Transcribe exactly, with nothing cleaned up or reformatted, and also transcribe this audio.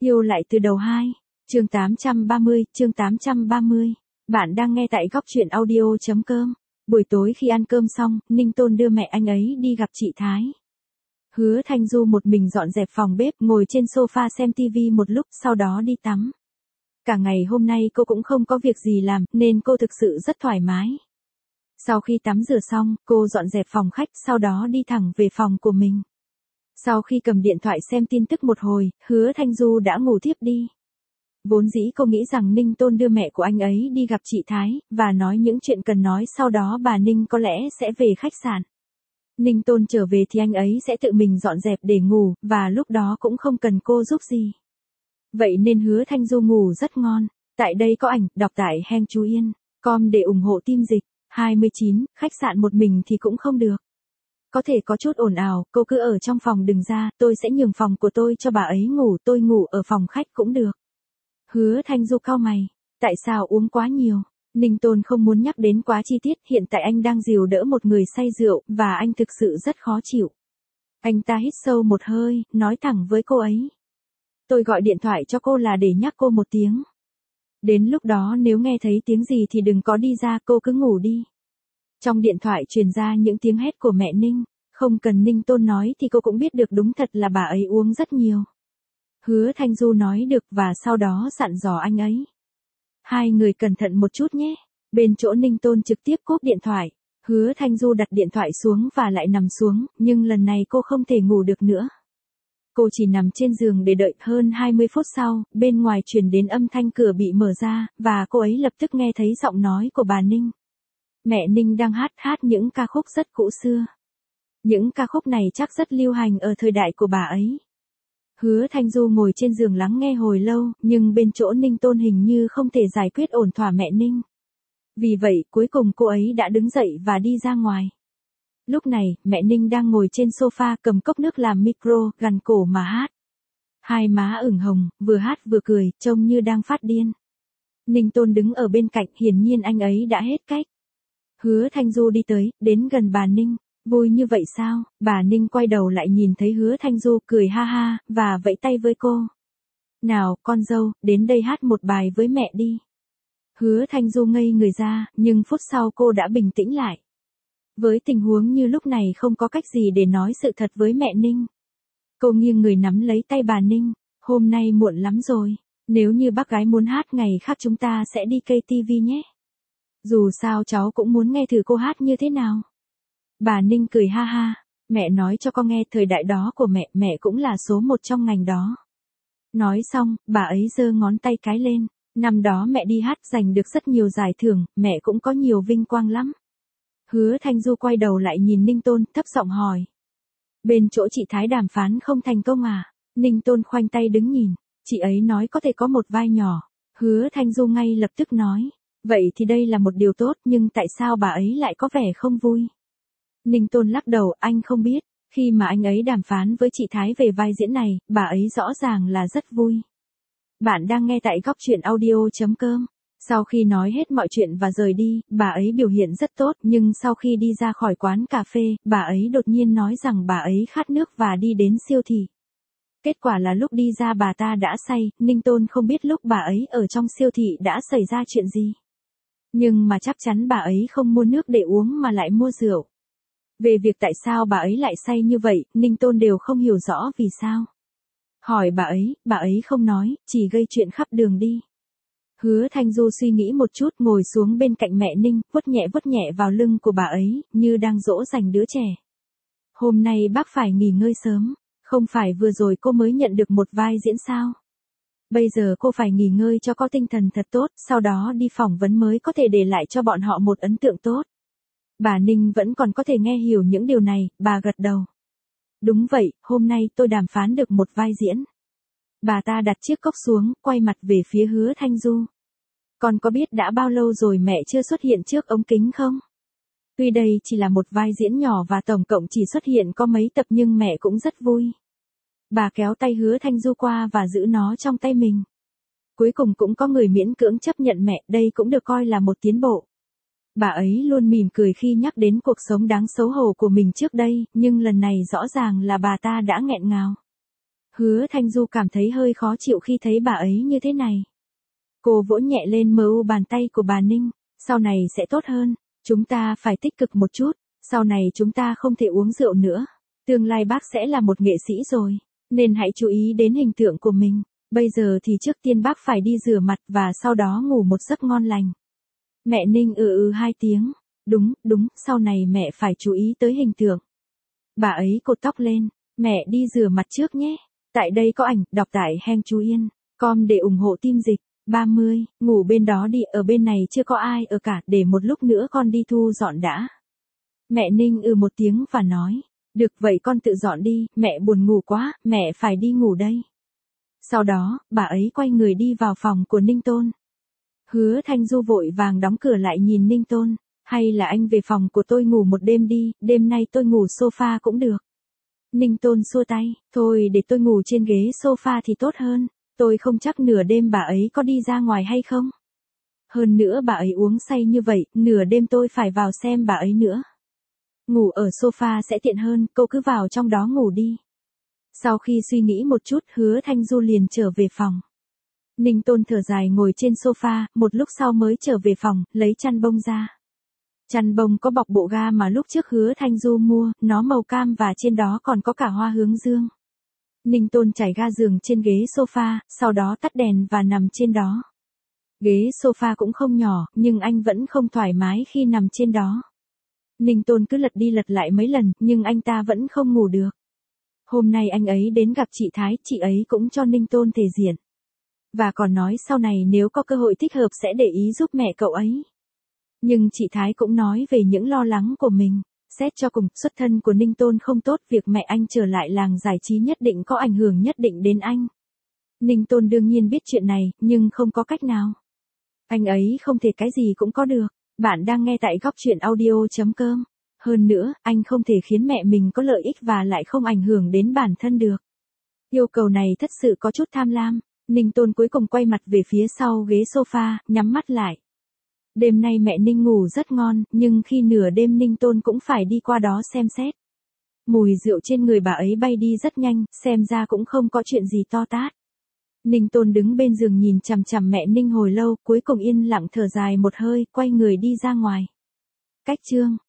Yêu lại từ đầu hai, chương tám trăm ba mươi, chương tám trăm ba mươi. Bạn đang nghe tại góc truyện audio.com. Buổi tối khi ăn cơm xong, Ninh Tôn đưa mẹ anh ấy đi gặp chị Thái. Hứa Thanh Du một mình dọn dẹp phòng bếp, ngồi trên sofa xem tivi một lúc, sau đó đi tắm. Cả ngày hôm nay cô cũng không có việc gì làm, nên cô thực sự rất thoải mái. Sau khi tắm rửa xong, cô dọn dẹp phòng khách, sau đó đi thẳng về phòng của mình. Sau khi cầm điện thoại xem tin tức một hồi, Hứa Thanh Du đã ngủ thiếp đi. Vốn dĩ cô nghĩ rằng Ninh Tôn đưa mẹ của anh ấy đi gặp chị Thái, và nói những chuyện cần nói, sau đó bà Ninh có lẽ sẽ về khách sạn. Ninh Tôn trở về thì anh ấy sẽ tự mình dọn dẹp để ngủ, và lúc đó cũng không cần cô giúp gì. Vậy nên Hứa Thanh Du ngủ rất ngon. Tại đây có ảnh, đọc tại Heng Chú Yên. Com để ủng hộ team dịch. hai mươi chín, khách sạn một mình thì cũng không được. Có thể có chút ồn ào, cô cứ ở trong phòng đừng ra, tôi sẽ nhường phòng của tôi cho bà ấy ngủ, tôi ngủ ở phòng khách cũng được. Hứa Thanh Du cau mày, tại sao uống quá nhiều? Ninh Tôn không muốn nhắc đến quá chi tiết, hiện tại anh đang dìu đỡ một người say rượu, và anh thực sự rất khó chịu. Anh ta hít sâu một hơi, nói thẳng với cô ấy. Tôi gọi điện thoại cho cô là để nhắc cô một tiếng. Đến lúc đó nếu nghe thấy tiếng gì thì đừng có đi ra, cô cứ ngủ đi. Trong điện thoại truyền ra những tiếng hét của mẹ Ninh, không cần Ninh Tôn nói thì cô cũng biết được đúng thật là bà ấy uống rất nhiều. Hứa Thanh Du nói được và sau đó dặn dò anh ấy. Hai người cẩn thận một chút nhé. Bên chỗ Ninh Tôn trực tiếp cúp điện thoại, Hứa Thanh Du đặt điện thoại xuống và lại nằm xuống, nhưng lần này cô không thể ngủ được nữa. Cô chỉ nằm trên giường để đợi. Hơn hai mươi phút sau, bên ngoài truyền đến âm thanh cửa bị mở ra, và cô ấy lập tức nghe thấy giọng nói của bà Ninh. Mẹ Ninh đang hát hát những ca khúc rất cũ xưa. Những ca khúc này chắc rất lưu hành ở thời đại của bà ấy. Hứa Thanh Du ngồi trên giường lắng nghe hồi lâu, nhưng bên chỗ Ninh Tôn hình như không thể giải quyết ổn thỏa mẹ Ninh. Vì vậy, cuối cùng cô ấy đã đứng dậy và đi ra ngoài. Lúc này, mẹ Ninh đang ngồi trên sofa cầm cốc nước làm micro, gằn cổ mà hát. Hai má ửng hồng, vừa hát vừa cười, trông như đang phát điên. Ninh Tôn đứng ở bên cạnh, hiển nhiên anh ấy đã hết cách. Hứa Thanh Du đi tới, đến gần bà Ninh. Vui như vậy sao? Bà Ninh quay đầu lại nhìn thấy Hứa Thanh Du, cười ha ha, và vẫy tay với cô. Nào, con dâu, đến đây hát một bài với mẹ đi. Hứa Thanh Du ngây người ra, nhưng phút sau cô đã bình tĩnh lại. Với tình huống như lúc này không có cách gì để nói sự thật với mẹ Ninh. Cô nghiêng người nắm lấy tay bà Ninh. Hôm nay muộn lắm rồi. Nếu như bác gái muốn hát ngày khác chúng ta sẽ đi cây tivi nhé. Dù sao cháu cũng muốn nghe thử cô hát như thế nào. Bà Ninh cười ha ha. Mẹ nói cho con nghe, thời đại đó của mẹ, mẹ cũng là số một trong ngành đó. Nói xong, bà ấy giơ ngón tay cái lên. Năm đó mẹ đi hát giành được rất nhiều giải thưởng, mẹ cũng có nhiều vinh quang lắm. Hứa Thanh Du quay đầu lại nhìn Ninh Tôn, thấp giọng hỏi. Bên chỗ chị Thái đàm phán không thành công à? Ninh Tôn khoanh tay đứng nhìn. Chị ấy nói có thể có một vai nhỏ. Hứa Thanh Du ngay lập tức nói. Vậy thì đây là một điều tốt, nhưng tại sao bà ấy lại có vẻ không vui? Ninh Tôn lắc đầu, anh không biết. Khi mà anh ấy đàm phán với chị Thái về vai diễn này, bà ấy rõ ràng là rất vui. Bạn đang nghe tại góc truyện audio.com. Sau khi nói hết mọi chuyện và rời đi, bà ấy biểu hiện rất tốt, nhưng sau khi đi ra khỏi quán cà phê, bà ấy đột nhiên nói rằng bà ấy khát nước và đi đến siêu thị. Kết quả là lúc đi ra bà ta đã say. Ninh Tôn không biết lúc bà ấy ở trong siêu thị đã xảy ra chuyện gì. Nhưng mà chắc chắn bà ấy không mua nước để uống mà lại mua rượu. Về việc tại sao bà ấy lại say như vậy, Ninh Tôn đều không hiểu rõ vì sao. Hỏi bà ấy, bà ấy không nói, chỉ gây chuyện khắp đường đi. Hứa Thanh Du suy nghĩ một chút, ngồi xuống bên cạnh mẹ Ninh, vuốt nhẹ vuốt nhẹ vào lưng của bà ấy, như đang dỗ dành đứa trẻ. Hôm nay bác phải nghỉ ngơi sớm, không phải vừa rồi cô mới nhận được một vai diễn sao? Bây giờ cô phải nghỉ ngơi cho có tinh thần thật tốt, sau đó đi phỏng vấn mới có thể để lại cho bọn họ một ấn tượng tốt. Bà Ninh vẫn còn có thể nghe hiểu những điều này, bà gật đầu. Đúng vậy, hôm nay tôi đàm phán được một vai diễn. Bà ta đặt chiếc cốc xuống, quay mặt về phía Hứa Thanh Du. Con có biết đã bao lâu rồi mẹ chưa xuất hiện trước ống kính không? Tuy đây chỉ là một vai diễn nhỏ và tổng cộng chỉ xuất hiện có mấy tập nhưng mẹ cũng rất vui. Bà kéo tay Hứa Thanh Du qua và giữ nó trong tay mình. Cuối cùng cũng có người miễn cưỡng chấp nhận mẹ, đây cũng được coi là một tiến bộ. Bà ấy luôn mỉm cười khi nhắc đến cuộc sống đáng xấu hổ của mình trước đây, nhưng lần này rõ ràng là bà ta đã nghẹn ngào. Hứa Thanh Du cảm thấy hơi khó chịu khi thấy bà ấy như thế này. Cô vỗ nhẹ lên mờ u bàn tay của bà Ninh, sau này sẽ tốt hơn, chúng ta phải tích cực một chút, sau này chúng ta không thể uống rượu nữa. Tương lai bác sẽ là một nghệ sĩ rồi, nên hãy chú ý đến hình tượng của mình. Bây giờ thì trước tiên bác phải đi rửa mặt và sau đó ngủ một giấc ngon lành. Mẹ Ninh ừ ừ hai tiếng. Đúng, đúng, sau này mẹ phải chú ý tới hình tượng. Bà ấy cột tóc lên, mẹ đi rửa mặt trước nhé. Tại đây có ảnh, đọc tại Heng Chú Yên, com để ủng hộ team dịch. ba mươi, ngủ bên đó đi, ở bên này chưa có ai ở cả, để một lúc nữa con đi thu dọn đã. Mẹ Ninh ừ một tiếng và nói, được vậy con tự dọn đi, mẹ buồn ngủ quá, mẹ phải đi ngủ đây. Sau đó, bà ấy quay người đi vào phòng của Ninh Tôn. Hứa Thanh Du vội vàng đóng cửa lại nhìn Ninh Tôn, hay là anh về phòng của tôi ngủ một đêm đi, đêm nay tôi ngủ sofa cũng được. Ninh Tôn xua tay, thôi để tôi ngủ trên ghế sofa thì tốt hơn, tôi không chắc nửa đêm bà ấy có đi ra ngoài hay không. Hơn nữa bà ấy uống say như vậy, nửa đêm tôi phải vào xem bà ấy nữa. Ngủ ở sofa sẽ tiện hơn, cô cứ vào trong đó ngủ đi. Sau khi suy nghĩ một chút, Hứa Thanh Du liền trở về phòng. Ninh Tôn thở dài ngồi trên sofa, một lúc sau mới trở về phòng, lấy chăn bông ra. Chăn bông có bọc bộ ga mà lúc trước Hứa Thanh Du mua, nó màu cam và trên đó còn có cả hoa hướng dương. Ninh Tôn trải ga giường trên ghế sofa, sau đó tắt đèn và nằm trên đó. Ghế sofa cũng không nhỏ, nhưng anh vẫn không thoải mái khi nằm trên đó. Ninh Tôn cứ lật đi lật lại mấy lần, nhưng anh ta vẫn không ngủ được. Hôm nay anh ấy đến gặp chị Thái, chị ấy cũng cho Ninh Tôn thể diện. Và còn nói sau này nếu có cơ hội thích hợp sẽ để ý giúp mẹ cậu ấy. Nhưng chị Thái cũng nói về những lo lắng của mình. Xét cho cùng, xuất thân của Ninh Tôn không tốt, việc mẹ anh trở lại làng giải trí nhất định có ảnh hưởng nhất định đến anh. Ninh Tôn đương nhiên biết chuyện này, nhưng không có cách nào. Anh ấy không thể cái gì cũng có được. Bạn đang nghe tại góc truyện audio chấm com. Hơn nữa, anh không thể khiến mẹ mình có lợi ích và lại không ảnh hưởng đến bản thân được. Yêu cầu này thật sự có chút tham lam. Ninh Tôn cuối cùng quay mặt về phía sau ghế sofa, nhắm mắt lại. Đêm nay mẹ Ninh ngủ rất ngon, nhưng khi nửa đêm Ninh Tôn cũng phải đi qua đó xem xét. Mùi rượu trên người bà ấy bay đi rất nhanh, xem ra cũng không có chuyện gì to tát. Ninh Tôn đứng bên giường nhìn chằm chằm mẹ Ninh hồi lâu, cuối cùng yên lặng thở dài một hơi, quay người đi ra ngoài. Cách chương